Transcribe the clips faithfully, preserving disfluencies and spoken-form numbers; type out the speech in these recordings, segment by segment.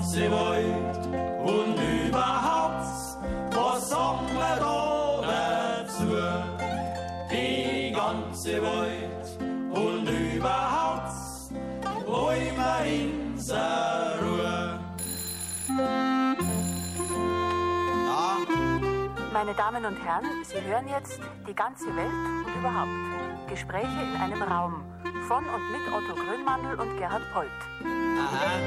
ganze Welt und überhaupt, was sagen wir da dazu? Die ganze Welt und überhaupt, wollen wir in der Ruhe. Meine Damen und Herren, Sie hören jetzt die ganze Welt und überhaupt. Gespräche in einem Raum von und mit Otto Grünmandl und Gerhard Polt. Aha.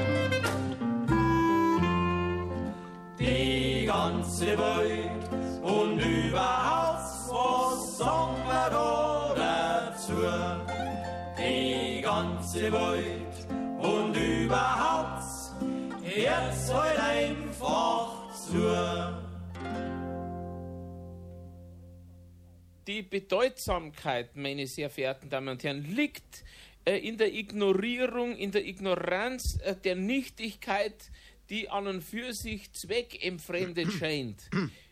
Die ganze Welt und überhaupt, was sagen wir da dazu? Die ganze Welt und überhaupt, jetzt halt einfach zu. Die Bedeutsamkeit, meine sehr verehrten Damen und Herren, liegt äh, in der Ignorierung, in der Ignoranz äh, der Nichtigkeit, die an und für sich zweckentfremdet scheint.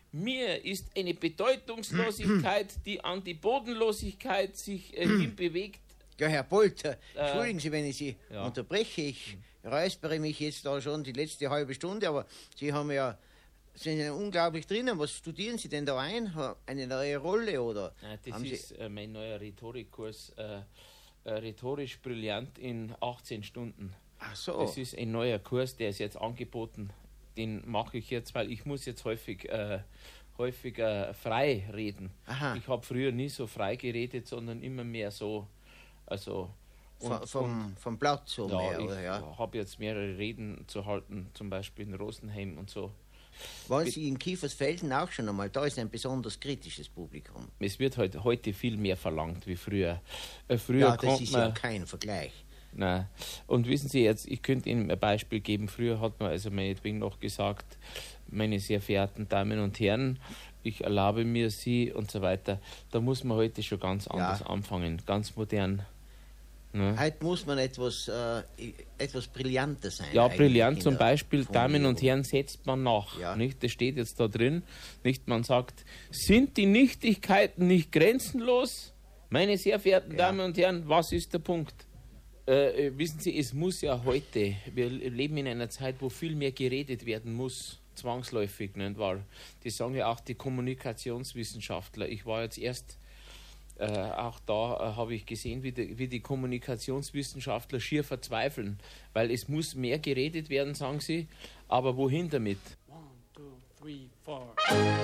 Mir ist eine Bedeutungslosigkeit, die an die Bodenlosigkeit sich äh, hinbewegt. Ja, Herr Polter, äh, entschuldigen Sie, wenn ich Sie ja. unterbreche. Ich räuspere mich jetzt da schon die letzte halbe Stunde, aber Sie haben ja... sind ja unglaublich drinnen. Was studieren Sie denn da ein? Eine neue Rolle oder? Ja, das haben ist Sie äh, mein neuer Rhetorikkurs, äh, äh, rhetorisch brillant in achtzehn Stunden. Ach so. Das ist ein neuer Kurs, der ist jetzt angeboten. Den mache ich jetzt, weil ich muss jetzt häufig äh, häufiger frei reden. Aha. Ich habe früher nie so frei geredet, sondern immer mehr so, also und, vom, und, vom Blatt so ja, mehr, ich oder? Ja, habe jetzt mehrere Reden zu halten, zum Beispiel in Rosenheim und so. Waren Sie in Kiefersfelden auch schon einmal? Da ist ein besonders kritisches Publikum. Es wird heute, heute viel mehr verlangt wie früher. Äh, früher ja, das ist man, ja kein Vergleich. Nein. Und wissen Sie jetzt, ich könnte Ihnen ein Beispiel geben. Früher hat man also meinetwegen noch gesagt, meine sehr verehrten Damen und Herren, ich erlaube mir Sie und so weiter. Da muss man heute schon ganz anders ja. anfangen, ganz modern. Ne? Heute muss man etwas, äh, etwas brillanter sein. Ja, brillant zum Beispiel, Damen und Herren, setzt man nach. Ja. Nicht? Das steht jetzt da drin. Nicht? Man sagt, sind die Nichtigkeiten nicht grenzenlos? Meine sehr verehrten ja. Damen und Herren, was ist der Punkt? Äh, wissen Sie, es muss ja heute, wir leben in einer Zeit, wo viel mehr geredet werden muss, zwangsläufig, nicht wahr? Die sagen ja auch die Kommunikationswissenschaftler. Ich war jetzt erst Äh, auch da äh, habe ich gesehen, wie die, wie die Kommunikationswissenschaftler schier verzweifeln, weil es muss mehr geredet werden, sagen sie, aber wohin damit? One, two, three, four.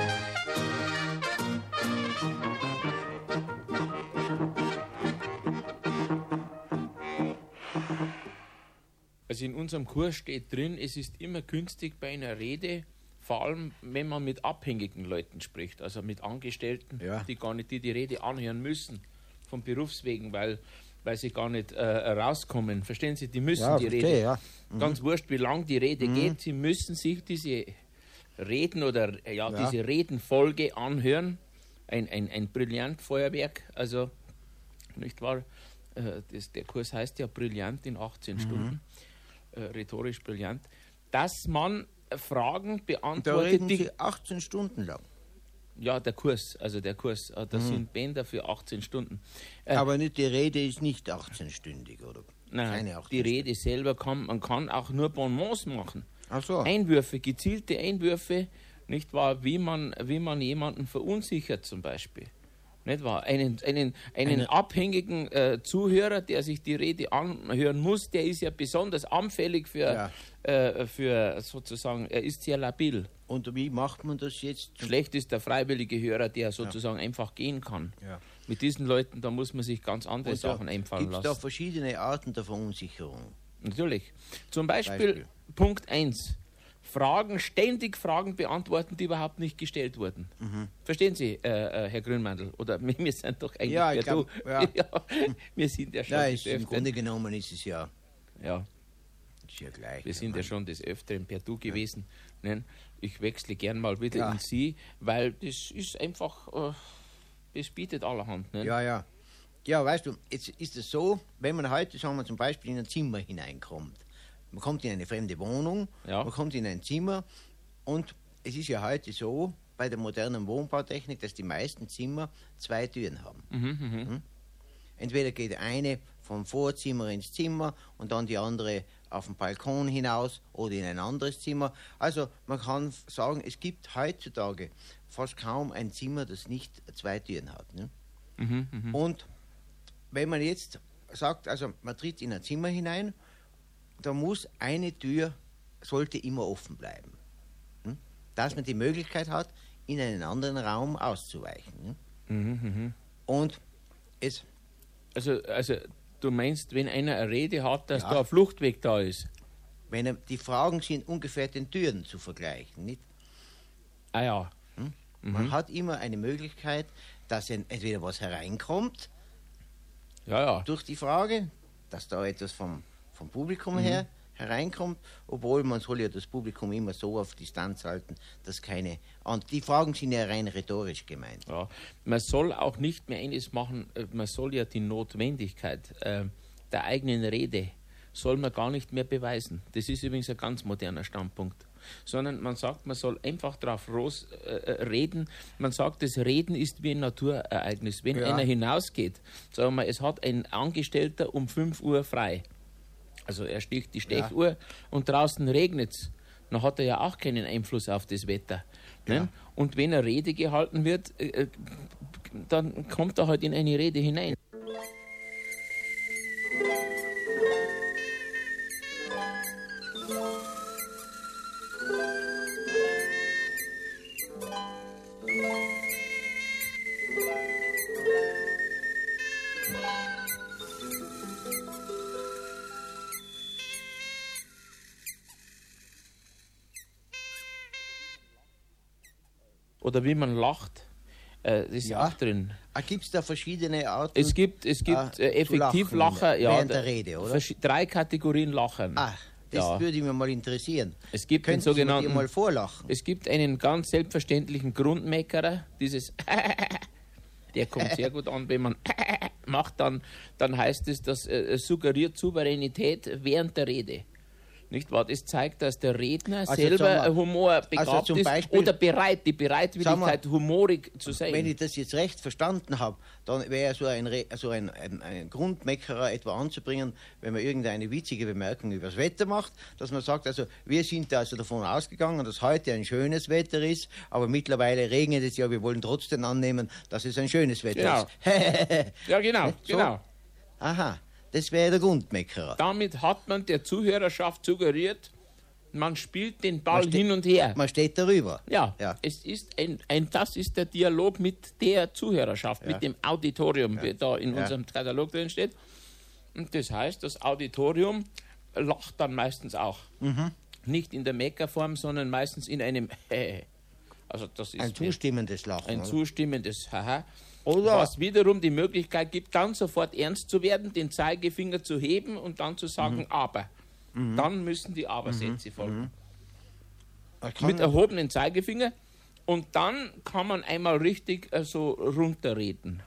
Also in unserem Kurs steht drin, es ist immer günstig bei einer Rede, vor allem, wenn man mit abhängigen Leuten spricht, also mit Angestellten, ja. die gar nicht die, die Rede anhören müssen, vom Berufswegen, weil, weil sie gar nicht äh, rauskommen. Verstehen Sie, die müssen ja, die verstehe, Rede. Ja. Mhm. Ganz wurscht, wie lang die Rede mhm. geht, sie müssen sich diese Reden oder ja, ja. diese Redenfolge anhören. Ein, ein, ein Brillantfeuerwerk, also nicht wahr? Äh, das, der Kurs heißt ja Brillant in achtzehn mhm. Stunden, äh, rhetorisch brillant, dass man Fragen beantwortet. Da reden Sie achtzehn Stunden lang. Ja, der Kurs, also der Kurs, da mhm. sind Bänder für achtzehn Stunden. Äh, Aber nicht, die Rede ist nicht achtzehnstündig, oder? Nein, Keine die Rede selber kann, man kann auch nur Bonbons machen. Ach so. Einwürfe, gezielte Einwürfe, nicht wahr, wie man, wie man jemanden verunsichert zum Beispiel. Nicht wahr? Einen, einen, einen Eine abhängigen äh, Zuhörer, der sich die Rede anhören muss, der ist ja besonders anfällig für, ja. äh, für sozusagen, er ist sehr labil. Und wie macht man das jetzt? Schlecht ist der freiwillige Hörer, der sozusagen ja. einfach gehen kann. Ja. Mit diesen Leuten, da muss man sich ganz andere Und Sachen einfallen lassen. Gibt es da verschiedene Arten der Verunsicherung? Natürlich. Zum Beispiel, Beispiel. Punkt eins. Fragen, ständig Fragen beantworten, die überhaupt nicht gestellt wurden. Mhm. Verstehen Sie, äh, äh, Herr Grünmandl? Oder wir sind doch eigentlich ja, ich ja, glaub, ja. ja, wir sind ja schon ja, des Im Grunde genommen ist es ja, ja. ist ja gleich. Wir sind ja schon des Öfteren per Du gewesen. Ja. Nein, ich wechsle gern mal wieder ja. in Sie, weil das ist einfach, äh, das bietet allerhand. Ne? Ja, ja. Ja, weißt du, jetzt ist es so, wenn man heute, sagen wir zum Beispiel, in ein Zimmer hineinkommt. Man kommt in eine fremde Wohnung, ja. man kommt in ein Zimmer und es ist ja heute so, bei der modernen Wohnbautechnik, dass die meisten Zimmer zwei Türen haben. Mhm, mhm. Entweder geht eine vom Vorzimmer ins Zimmer und dann die andere auf den Balkon hinaus oder in ein anderes Zimmer. Also man kann sagen, es gibt heutzutage fast kaum ein Zimmer, das nicht zwei Türen hat. Ne? Mhm, mh. Und wenn man jetzt sagt, also man tritt in ein Zimmer hinein, da muss eine Tür, sollte immer offen bleiben. Ne? Dass man die Möglichkeit hat, in einen anderen Raum auszuweichen. Ne? Mhm, mh. Und es... Also, also du meinst, wenn einer eine Rede hat, dass Ja. da ein Fluchtweg da ist? Wenn er, die Fragen sind ungefähr den Türen zu vergleichen. Nicht? Ah ja. Hm? Man hat immer eine Möglichkeit, dass entweder was hereinkommt Ja, ja. durch die Frage, dass da etwas vom, vom Publikum Mhm. her hereinkommt, obwohl man soll ja das Publikum immer so auf Distanz halten, dass keine... Und die Fragen sind ja rein rhetorisch gemeint. Ja, man soll auch nicht mehr eines machen, äh, man soll ja die Notwendigkeit äh, der eigenen Rede, soll man gar nicht mehr beweisen. Das ist übrigens ein ganz moderner Standpunkt. Sondern man sagt, man soll einfach drauf los, äh, reden. Man sagt, das Reden ist wie ein Naturereignis. Wenn Ja. einer hinausgeht, sagen wir, es hat ein Angestellter um fünf Uhr frei. Also er sticht die Stechuhr und draußen regnet es. Dann hat er ja auch keinen Einfluss auf das Wetter. Ja. Ne? Und wenn eine Rede gehalten wird, äh, dann kommt er halt in eine Rede hinein. Oder wie man lacht, äh, das ist Ja. auch drin. Gibt es da verschiedene Arten? Es gibt, es gibt äh, äh, zu effektiv lachen Lacher, ja, während der Rede, oder? verschi- drei Kategorien Lachen. Ah, das Ja. würde mich mal interessieren. Es gibt den Könnten Sie mir die sogenannten, mal vorlachen? es gibt einen ganz selbstverständlichen Grundmeckerer, dieses der kommt sehr gut an, wenn man macht, dann, dann heißt es, das äh, suggeriert Souveränität während der Rede. Nicht wahr? Das zeigt, dass der Redner Also selber sagen wir- Humor begabt also zum ist Beispiel- oder bereit, die Bereitwilligkeit, humorig zu sein. Wenn ich das jetzt recht verstanden habe, dann wäre so ein, Re- so ein, ein, ein Grundmeckerer etwa anzubringen, wenn man irgendeine witzige Bemerkung über das Wetter macht, dass man sagt, also wir sind also davon ausgegangen, dass heute ein schönes Wetter ist, aber mittlerweile regnet es ja, wir wollen trotzdem annehmen, dass es ein schönes Wetter Genau. ist. Ja, genau, So? genau. Aha, das wäre der Grundmeckerer. Damit hat man der Zuhörerschaft suggeriert, man spielt den Ball Man ste- hin und her. Man steht darüber. Ja, Ja. Es ist ein, ein, das ist der Dialog mit der Zuhörerschaft, Ja. mit dem Auditorium, wie da in Ja. unserem Katalog drin steht. Und das heißt, das Auditorium lacht dann meistens auch. Mhm. Nicht in der Meckerform, sondern meistens in einem Also das ist Ein zustimmendes Lachen. ein oder? zustimmendes Haha. Oder- Was wiederum die Möglichkeit gibt, dann sofort ernst zu werden, den Zeigefinger zu heben und dann zu sagen, aber. Dann müssen die Aber-Sätze folgen. Man kann- Mit erhobenen Zeigefinger und dann kann man einmal richtig äh, so runterreden.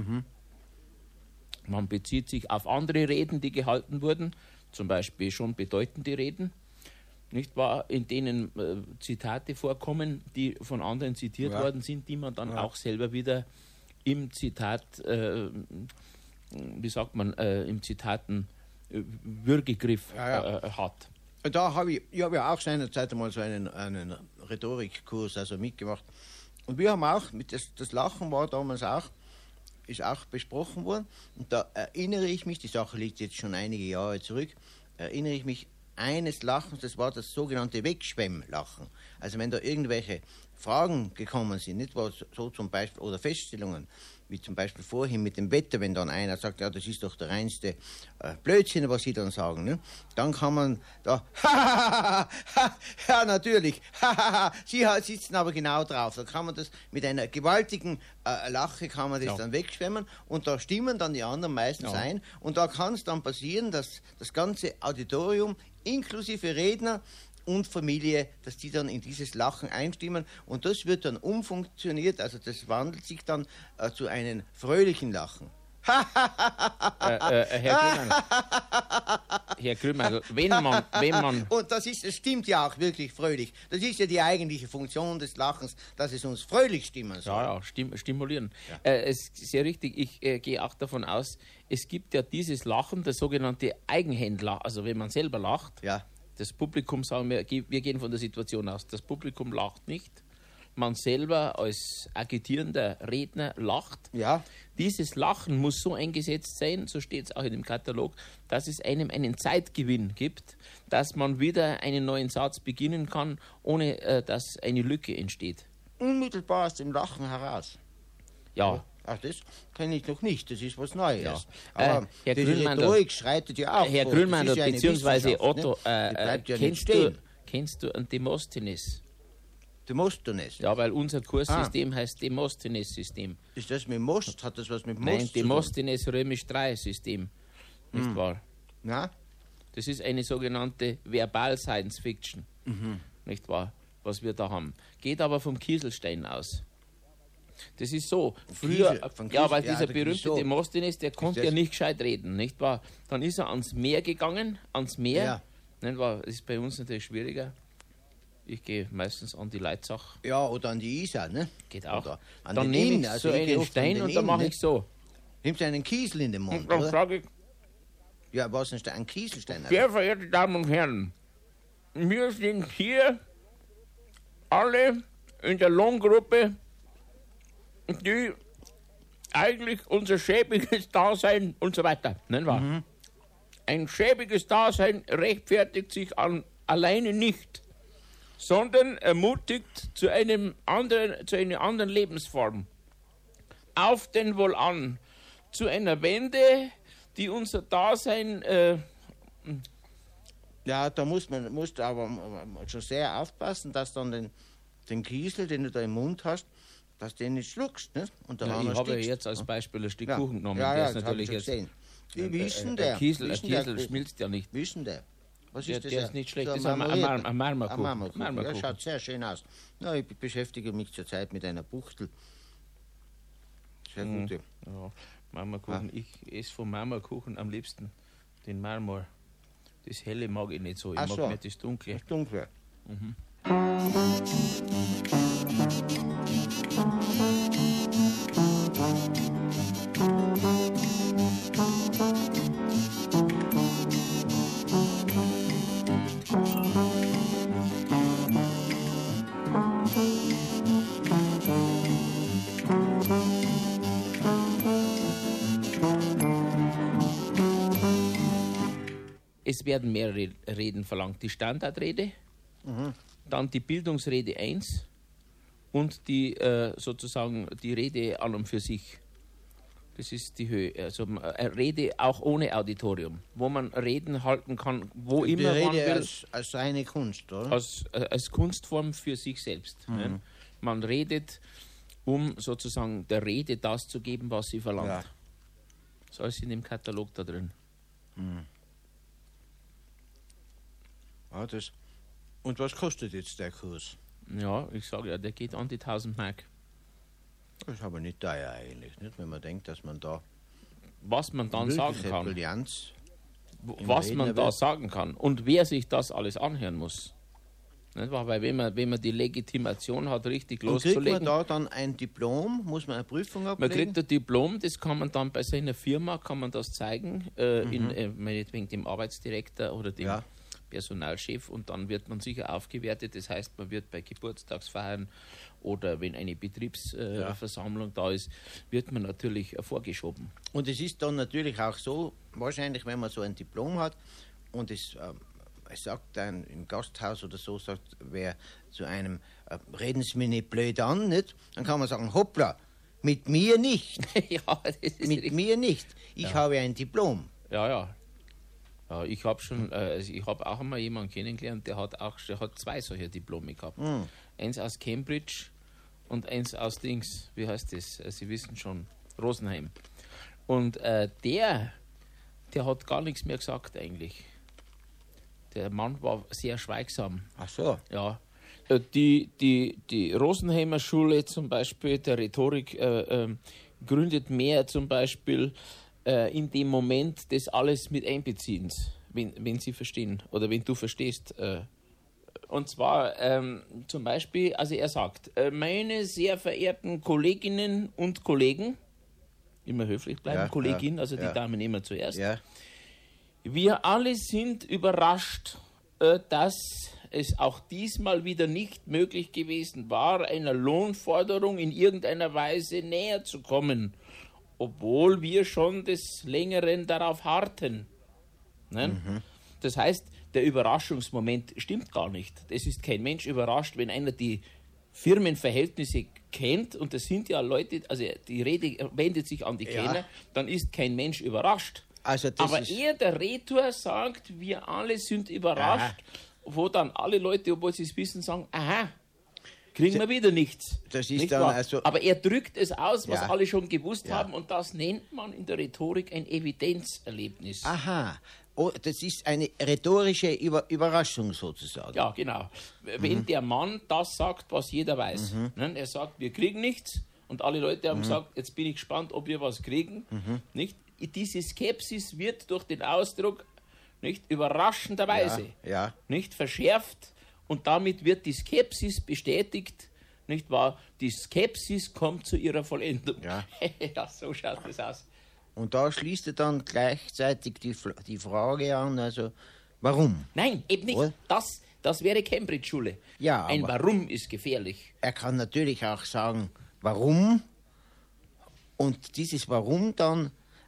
Man bezieht sich auf andere Reden, die gehalten wurden, zum Beispiel schon bedeutende Reden, nicht wahr, in denen äh, Zitate vorkommen, die von anderen zitiert Ja. worden sind, die man dann Ja. auch selber wieder im Zitat, äh, wie sagt man, äh, im Zitaten äh, Würgegriff Ja, ja. Äh, hat. Da habe ich, ich habe ja auch seinerzeit einmal so einen, einen Rhetorikkurs also mitgemacht. Und wir haben auch, mit das, das Lachen war damals auch, ist auch besprochen worden. Und da erinnere ich mich, die Sache liegt jetzt schon einige Jahre zurück, erinnere ich mich eines Lachens, das war das sogenannte Wegschwemmlachen. Also wenn da irgendwelche Fragen gekommen sind, nicht was so zum Beispiel, oder Feststellungen, wie zum Beispiel vorhin mit dem Wetter, wenn dann einer sagt, ja, das ist doch der reinste äh, Blödsinn, was sie dann sagen, ne? Dann kann man da, ja, natürlich, sie ha- sitzen aber genau drauf. Dann kann man das mit einer gewaltigen äh, Lache, kann man das Ja. dann wegschwemmen und da stimmen dann die anderen meistens Ja. ein. Und da kann es dann passieren, dass das ganze Auditorium inklusive Redner und Familie, dass die dann in dieses Lachen einstimmen und das wird dann umfunktioniert, also das wandelt sich dann äh, zu einem fröhlichen Lachen. äh, äh, Herr Grünmandl, Herr Grünmandl, wenn man, wenn man... Und das ist, es stimmt ja auch wirklich fröhlich. Das ist ja die eigentliche Funktion des Lachens, dass es uns fröhlich stimmen soll. Ja, ja, stim stimulieren. Ja. Äh, es ist sehr richtig, ich äh, gehe auch davon aus, es gibt ja dieses Lachen, das sogenannte Eigenhändler, also wenn man selber lacht, Ja. das Publikum, sagen wir, wir gehen von der Situation aus, das Publikum lacht nicht, man selber als agitierender Redner lacht. Ja. Dieses Lachen muss so eingesetzt sein, so steht es auch in dem Katalog, dass es einem einen Zeitgewinn gibt, dass man wieder einen neuen Satz beginnen kann, ohne äh, dass eine Lücke entsteht. Unmittelbar aus dem Lachen heraus. Ja. Ach, das kenne ich noch nicht, das ist was Neues. Ja. Aber Äh, Herr die Grünmandl- Rhetorik schreitet ja auch Herr fort. Grünmandl, Das ist ja eine beziehungsweise Wissenschaft, Otto, ne? äh, Die bleibt ja nicht kennst, stehen. du, kennst du einen Demosthenes? Demosthenes. Ja, weil unser Kurssystem ah. heißt Demosthenes-System. Ist das mit Most? Hat das was mit Most Nein, zu tun? Demosthenes römisch drei System. Nicht Hm. wahr? Na? Das ist eine sogenannte Verbal-Science-Fiction. Mhm. Nicht wahr? Was wir da haben. Geht aber vom Kieselstein aus. Das ist so. Früher, Kiesel, von ja, Kiesel, weil ja, dieser der berühmte Kiesel. Demosthenes, der konnte das- ja nicht gescheit reden, nicht wahr? Dann ist er ans Meer gegangen, ans Meer. Ja. Nicht wahr? Das ist bei uns natürlich schwieriger. Ich gehe meistens an die Leitzach. Ja, oder an die Isar, ne? Geht auch. Oder an Dann den nehme Inn, ich also so ich gehe einen oft an Stein den und dann Inn, mache ne? ich so. Nimmst du einen Kiesel in den Mund, Und dann oder? sage ich, Ja, was ist ein Kieselstein? sehr verehrte Damen und Herren, wir sind hier alle in der Lohngruppe, die eigentlich unser schäbiges Dasein und so weiter, nicht wahr? Mhm. Ein schäbiges Dasein rechtfertigt sich an, alleine nicht, sondern ermutigt zu einem anderen, zu einer anderen Lebensform. Auf den Wohlan, zu einer Wende, die unser Dasein äh, Ja, da muss man musst du aber schon sehr aufpassen, dass dann den, den Kiesel, den du da im Mund hast, dass du den nicht schluckst. Ne? Und Ja, daran ich habe ja erstickst. jetzt als Beispiel ein Stück Ja. Kuchen genommen. Ja, der ja, ist das natürlich hab ich jetzt. schon gesehen. Wie Äh, wissen äh, der? Ein Kiesel, ein Wissen Kiesel der- schmilzt ja nicht. Wissen der? Was Der- ist das? der ist nicht schlecht, So das ist ein Mar- marmorierter- ein Marmorkuchen. Ein Marmorkuchen. Marmorkuchen. Ja, schaut sehr schön aus. Ja, ich beschäftige mich zurzeit mit einer Buchtel. Sehr Mhm. gute. Ja, Marmorkuchen. Ich esse vom Marmorkuchen am liebsten den Marmor. Das helle mag ich nicht so. Ich Ach mag so. mehr das dunkle. Das Dunkle. Es werden mehrere Reden verlangt. Die Standardrede, dann die Bildungsrede eins und die äh, sozusagen die Rede an und für sich. Das ist die Höhe. Also eine Rede auch ohne Auditorium, wo man Reden halten kann, wo Die immer man Rede will. als, als reine Kunst, oder? als, äh, als Kunstform für sich selbst. Mhm. Ne? Man redet, um sozusagen der Rede das zu geben, was sie verlangt. Ja. Das ist alles in dem Katalog da drin. Ja, das. Und was kostet jetzt der Kurs? Ja, ich sage ja, der geht an die tausend Mark. Das ist aber nicht teuer eigentlich, nicht? Wenn man denkt, dass man da Was man dann sagen wirkliche kann, Brillanz. w- im was Reden man da erwähnt. sagen kann und wer sich das alles anhören muss. Nicht wahr? Weil wenn man, wenn man die Legitimation hat, richtig Und kriegt man loszulegen, da dann ein Diplom? Muss man eine Prüfung man ablegen? kriegt ein Diplom, das kann man dann bei seiner Firma, kann man das zeigen, äh, in, äh, meinetwegen dem Arbeitsdirektor oder dem Ja. Personalchef, und dann wird man sicher aufgewertet. Das heißt, man wird bei Geburtstagsfeiern oder wenn eine Betriebsversammlung äh, da ist, wird man natürlich äh, vorgeschoben. Und es ist dann natürlich auch so, wahrscheinlich, wenn man so ein Diplom hat und es, ähm, es sagt ein im Gasthaus oder so, sagt wer zu einem, äh, reden Sie mir nicht blöd an, nicht? Dann kann man sagen, hoppla, mit mir nicht, ja, das ist mit richtig. mir nicht. Ich Ja. habe ein Diplom. Ja, ja. Ja, ich habe schon, äh, also ich habe auch einmal jemanden kennengelernt, der hat auch, der hat zwei solche Diplome gehabt. Mhm. Eins aus Cambridge und eins aus Dings, wie heißt das? Äh, Sie wissen schon, Rosenheim. Und äh, der, der hat gar nichts mehr gesagt eigentlich. Der Mann war sehr schweigsam. Ach so. Ja, Die, die, die Rosenheimer Schule zum Beispiel der Rhetorik äh, äh, gründet mehr zum Beispiel äh, in dem Moment des alles mit Einbeziehens, wenn, wenn Sie verstehen oder wenn du verstehst. Äh, und zwar ähm, zum Beispiel, also er sagt, äh, meine sehr verehrten Kolleginnen und Kollegen, immer höflich bleiben, ja, Kollegin, ja, also die ja. Damen immer zuerst. Ja. Wir alle sind überrascht, äh, dass es auch diesmal wieder nicht möglich gewesen war, einer Lohnforderung in irgendeiner Weise näher zu kommen, obwohl wir schon des Längeren darauf harrten. Ne? Mhm. Das heißt, der Überraschungsmoment stimmt gar nicht. Es ist kein Mensch überrascht, wenn einer die Firmenverhältnisse kennt, und das sind ja Leute, also die Rede wendet sich an die ja. Kenner, dann ist kein Mensch überrascht. Also das Aber ist eher der Rhetor sagt, wir alle sind überrascht, aha. wo dann alle Leute, obwohl sie es wissen, sagen, aha, kriegen wir wieder nichts. Das ist Nicht dann wahr? also Aber er drückt es aus, was ja. alle schon gewusst ja. haben, und das nennt man in der Rhetorik ein Evidenzerlebnis. Aha, oh, das ist eine rhetorische Über- Überraschung sozusagen. Ja, genau. Wenn mhm. der Mann das sagt, was jeder weiß. Mhm. Ne? Er sagt, wir kriegen nichts, und alle Leute haben mhm. gesagt, jetzt bin ich gespannt, ob wir was kriegen. Mhm. Nicht? Diese Skepsis wird durch den Ausdruck nicht überraschenderweise ja, ja. nicht verschärft, und damit wird die Skepsis bestätigt, nicht wahr? Die Skepsis kommt zu ihrer Vollendung. Ja. Ja, so schaut das aus. Und da schließt er dann gleichzeitig die, die Frage an, also warum? Nein, eben nicht. Oder? Das, das wäre Cambridge-Schule. Ja, ein Warum ist gefährlich. Er kann natürlich auch sagen, warum, und dieses Warum dann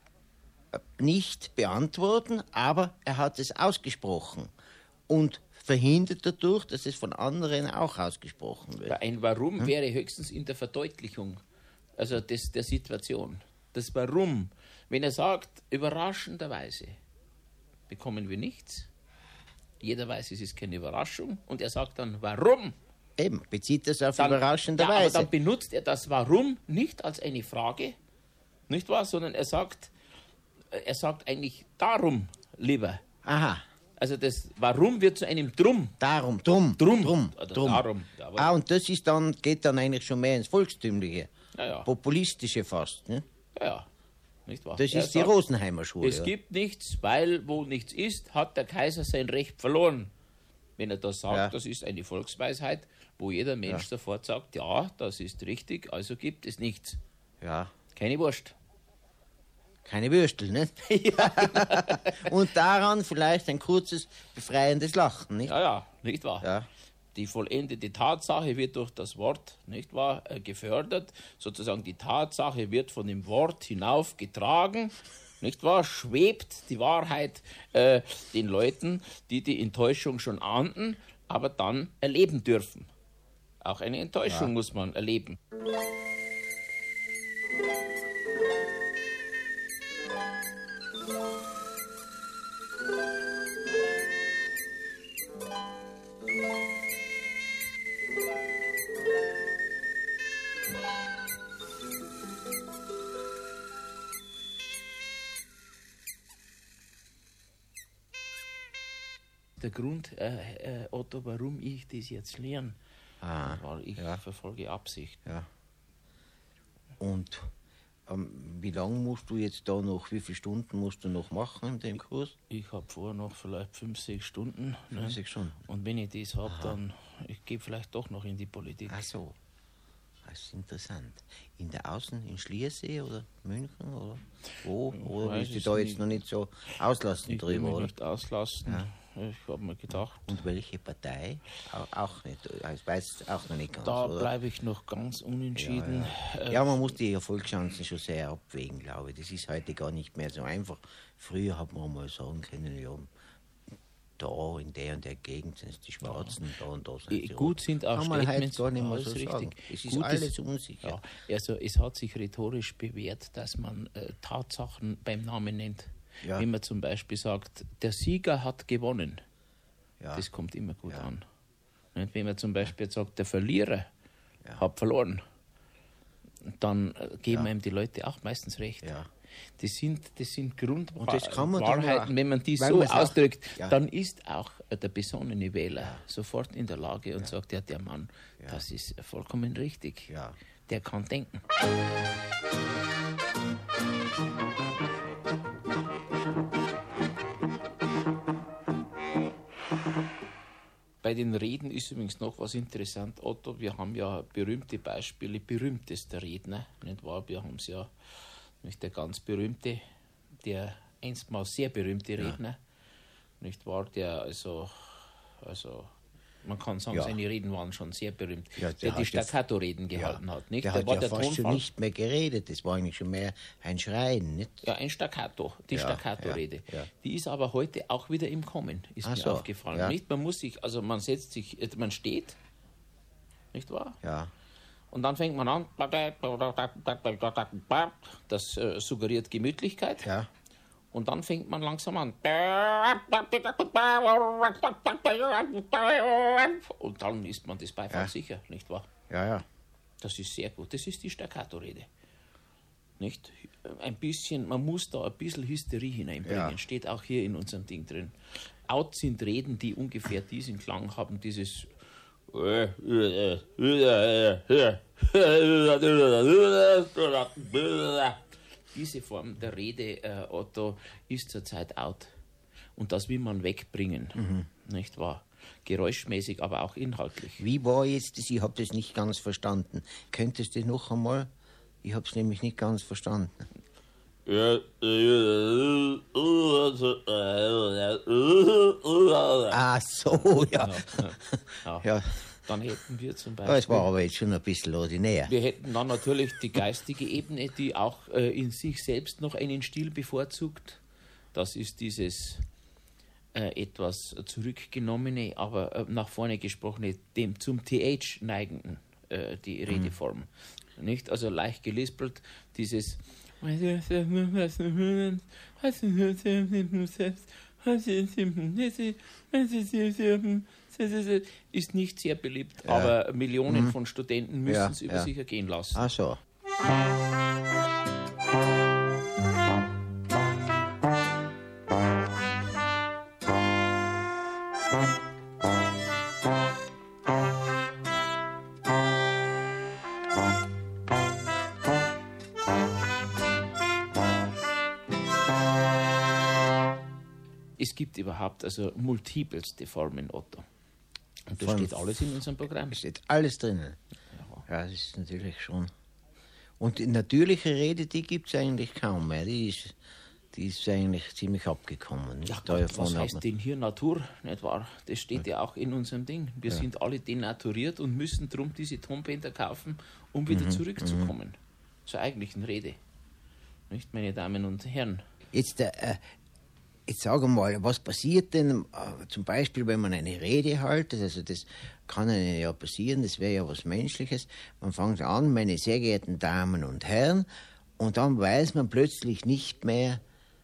nicht beantworten, aber er hat es ausgesprochen und verhindert dadurch, dass es von anderen auch ausgesprochen wird. Ein Warum hm? wäre höchstens in der Verdeutlichung, also des, der Situation. Das Warum, wenn er sagt, überraschenderweise bekommen wir nichts, jeder weiß, es ist keine Überraschung, und er sagt dann, warum? Eben, bezieht das auf dann, überraschenderweise. Ja, aber dann benutzt er das Warum nicht als eine Frage, nicht wahr, sondern er sagt, er sagt eigentlich darum lieber. Aha. Also das Warum wird zu einem Drum. Darum, drum, drum, drum, oder drum. Darum. Ah, und das ist dann, geht dann eigentlich schon mehr ins Volkstümliche, ja, ja. Populistische fast. Ne? Ja, ja. Nicht wahr? Das er ist die sagt, Rosenheimer Schule. Es ja. gibt nichts, weil wo nichts ist, hat der Kaiser sein Recht verloren. Wenn er das sagt, ja. das ist eine Volksweisheit, wo jeder Mensch ja. sofort sagt, ja, das ist richtig, also gibt es nichts. Ja. Keine Wurst. Keine Würstel, nicht? Ja. Und daran vielleicht ein kurzes, befreiendes Lachen, nicht? Ja, ja, nicht wahr? Ja. Die vollendete Tatsache wird durch das Wort, nicht wahr, gefördert. Sozusagen die Tatsache wird von dem Wort hinaufgetragen, nicht wahr? Schwebt die Wahrheit äh, den Leuten, die die Enttäuschung schon ahnten, aber dann erleben dürfen. Auch eine Enttäuschung ja. muss man erleben. Der Grund, äh, äh, Otto, warum ich das jetzt lerne, ah, weil ich ja. verfolge Absicht. Ja. Und ähm, wie lange musst du jetzt da noch, wie viele Stunden musst du noch machen in dem Kurs? Ich habe vor noch vielleicht fünf, sechs Stunden. Fünf, ne? sechs Stunden. Und wenn ich das habe, dann ich gehe vielleicht doch noch in die Politik. Ach so. Das ist interessant. In der Außen, in Schliersee oder München oder wo? Oder willst du da jetzt noch nicht so auslassen ich drüber? Ich will mich oder? nicht auslassen. Ja. Ich habe mir gedacht. Und welche Partei? Auch, auch nicht. Ich weiß auch noch nicht ganz. Da bleibe ich noch ganz unentschieden. Ja, ja. ja, man muss die Erfolgschancen schon sehr abwägen, glaube ich. Das ist heute gar nicht mehr so einfach. Früher hat man mal sagen können, ja, da in der und der Gegend sind es die Schwarzen, ja. da und da sind die Gut sind auch Statements, gar nicht mehr so richtig. Sagen. Es ist Gut alles ist, unsicher. Ja, also es hat sich rhetorisch bewährt, dass man äh, Tatsachen beim Namen nennt. Ja. Wenn man zum Beispiel sagt, der Sieger hat gewonnen, ja. das kommt immer gut ja. an. Und wenn man zum Beispiel sagt, der Verlierer ja. hat verloren, dann geben ja. einem die Leute auch meistens recht. Ja. Das sind, das sind Grundwahrheiten, man wenn man die so ausdrückt, auch, ja. dann ist auch der besonnene Wähler sofort in der Lage und ja. sagt, ja, der Mann, ja. das ist vollkommen richtig. Ja. Der kann denken. Bei den Reden ist übrigens noch was interessant, Otto. Wir haben ja berühmte Beispiele, berühmtester Redner, nicht wahr? Wir haben es ja, nicht der ganz berühmte, der einstmals sehr berühmte Redner, ja. nicht wahr? Der also, also man kann sagen, ja. seine Reden waren schon sehr berühmt, ja, der, der die Staccato-Reden gehalten ja. hat. Nicht? Der, der hat war ja der fast Tonfall. Schon nicht mehr geredet, das war eigentlich schon mehr ein Schreien. Nicht? Ja, ein Staccato, die ja, Staccato-Rede. Ja, ja. Die ist aber heute auch wieder im Kommen, ist Ach mir so, aufgefallen. Ja. Nicht? Man muss sich, also man setzt sich, man steht, nicht wahr? Ja. Und dann fängt man an, das äh, suggeriert Gemütlichkeit. Ja. Und dann fängt man langsam an. Und dann ist man das Beifall ja. sicher, nicht wahr? Ja, ja. Das ist sehr gut. Das ist die Staccato-Rede. Nicht? Ein bisschen, man muss da ein bisschen Hysterie hineinbringen. Ja. Steht auch hier in unserem Ding drin. Out sind Reden, die ungefähr diesen Klang haben, dieses Diese Form der Rede, äh, Otto, ist zurzeit out. Und das will man wegbringen, mhm. nicht wahr? Geräuschmäßig, aber auch inhaltlich. Wie war jetzt das? Ich habe das nicht ganz verstanden. Könntest du noch einmal? Ich habe es nämlich nicht ganz verstanden. Ah, so, ja. Ja, ja. ja. Dann hätten wir zum Beispiel... Das war aber jetzt schon ein bisschen ordinär. Wir hätten dann natürlich die geistige Ebene, die auch äh, in sich selbst noch einen Stil bevorzugt. Das ist dieses äh, etwas zurückgenommene, aber äh, nach vorne gesprochene, dem zum T H neigenden, äh, die Redeform. Mhm. Nicht? Also leicht gelispelt, dieses... ist nicht sehr beliebt, ja. aber Millionen mhm. von Studenten müssen ja, es über ja. sich ergehen lassen. Ach so. Es gibt überhaupt also multipelste Formen, Otto. Und da steht alles in unserem Programm. Es steht alles drinnen. Ja. ja, das ist natürlich schon. Und die natürliche Rede, die gibt es eigentlich kaum mehr. Die ist, die ist eigentlich ziemlich abgekommen. Ja, Gott, was heißt denn hier Natur, nicht wahr? Das steht ja, ja auch in unserem Ding. Wir ja. sind alle denaturiert und müssen darum diese Tonbänder kaufen, um wieder mhm. zurückzukommen mhm. zur eigentlichen Rede. Nicht, meine Damen und Herren? Jetzt, äh, Jetzt sage mal, was passiert denn äh, zum Beispiel, wenn man eine Rede haltet? Also das kann einem ja passieren, das wäre ja was Menschliches. Man fängt an, meine sehr geehrten Damen und Herren, und dann weiß man plötzlich nicht mehr,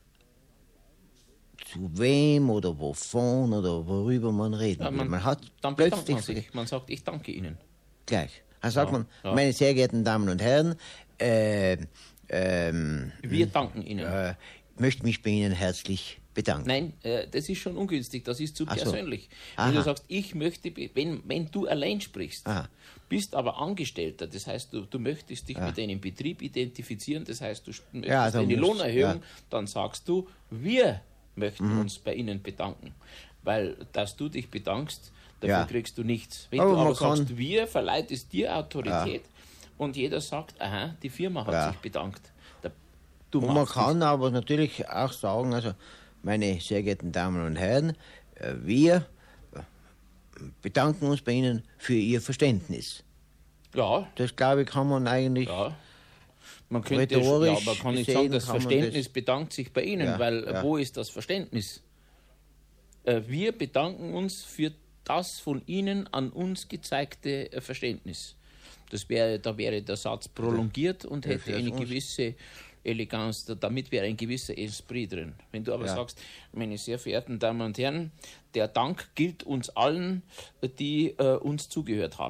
zu wem oder wovon oder worüber man reden ja, man, will. Man hat dann bedankt man sich. Man sagt, ich danke Ihnen. Gleich. Dann sagt ja, man, ja. meine sehr geehrten Damen und Herren, äh, ähm, wir danken Ihnen. Äh, möchte mich bei Ihnen herzlich bedanken. Nein, äh, das ist schon ungünstig, das ist zu Ach persönlich. So. Wenn du sagst, ich möchte, wenn, wenn du allein sprichst, Aha. bist aber Angestellter, das heißt, du, du möchtest dich ja. mit deinem Betrieb identifizieren, das heißt, du möchtest ja, also eine Lohnerhöhung, ja. dann sagst du, wir möchten mhm. uns bei Ihnen bedanken. Weil, dass du dich bedankst, dafür ja. kriegst du nichts. Wenn aber du aber sagst, wir, verleiht es dir Autorität ja. und jeder sagt, aha, die Firma hat sich bedankt. Der, du und man kann aber natürlich auch sagen, also meine sehr geehrten Damen und Herren, wir bedanken uns bei Ihnen für Ihr Verständnis. Ja. Das, glaube ich, kann man eigentlich ja. Man könnte ja, aber kann nicht sagen, das Verständnis das bedankt sich bei Ihnen, ja, weil ja. wo ist das Verständnis? Wir bedanken uns für das von Ihnen an uns gezeigte Verständnis. Das wäre, da wäre der Satz prolongiert und hätte eine gewisse Eleganz, damit wäre ein gewisser Esprit drin. Wenn du aber ja. sagst, meine sehr verehrten Damen und Herren, der Dank gilt uns allen, die äh, uns zugehört haben.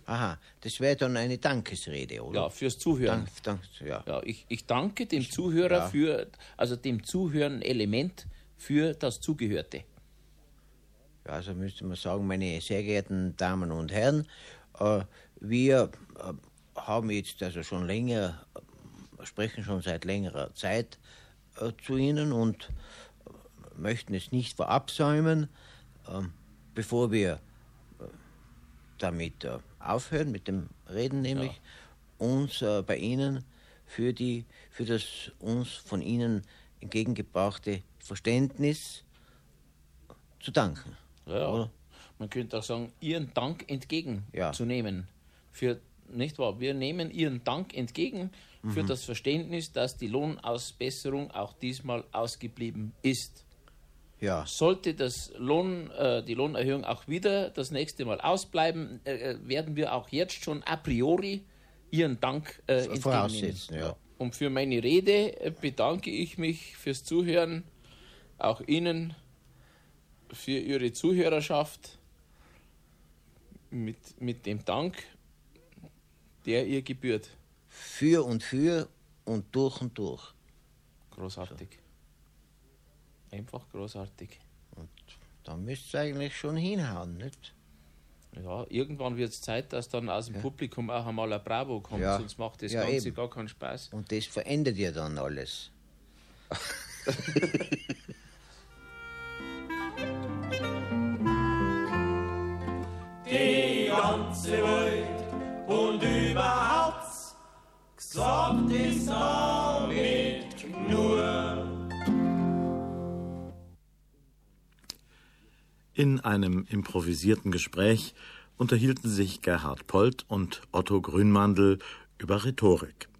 Aha, das wäre dann eine Dankesrede, oder? Ja, fürs Zuhören. Dank, Dank, ja. Ja, ich, ich danke dem Zuhörer ja. für, also dem Zuhören Element für das Zugehörte. Ja, also müsste man sagen, meine sehr geehrten Damen und Herren, äh, wir äh, haben jetzt also schon länger, äh, sprechen schon seit längerer Zeit äh, zu Ihnen und äh, möchten es nicht verabsäumen, äh, bevor wir äh, damit äh, aufhören, mit dem Reden nämlich, ja. uns äh, bei Ihnen für, die, für das uns von Ihnen entgegengebrachte Verständnis zu danken. Ja, oder? Man könnte auch sagen, Ihren Dank entgegenzunehmen. Ja. Für, nicht wahr? Wir nehmen Ihren Dank entgegen mhm. für das Verständnis, dass die Lohnausbesserung auch diesmal ausgeblieben ist. Ja. Sollte das Lohn, äh, die Lohnerhöhung auch wieder das nächste Mal ausbleiben, äh, werden wir auch jetzt schon a priori Ihren Dank äh, entgegennehmen. Voraussetzen, ja. Und für meine Rede bedanke ich mich fürs Zuhören, auch Ihnen für Ihre Zuhörerschaft mit, mit dem Dank, der ihr gebührt. Für und für und durch und durch. Großartig. So. Einfach großartig. Und da müsst ihr eigentlich schon hinhauen, nicht? Ja, irgendwann wird es Zeit, dass dann aus dem ja. Publikum auch einmal ein Bravo kommt, ja. sonst macht das ja, Ganze eben. gar keinen Spaß. Und das verändert ja dann alles. Die ganze Welt und überhaupt gesagt ist damit nur. In einem improvisierten Gespräch unterhielten sich Gerhard Polt und Otto Grünmandl über Rhetorik.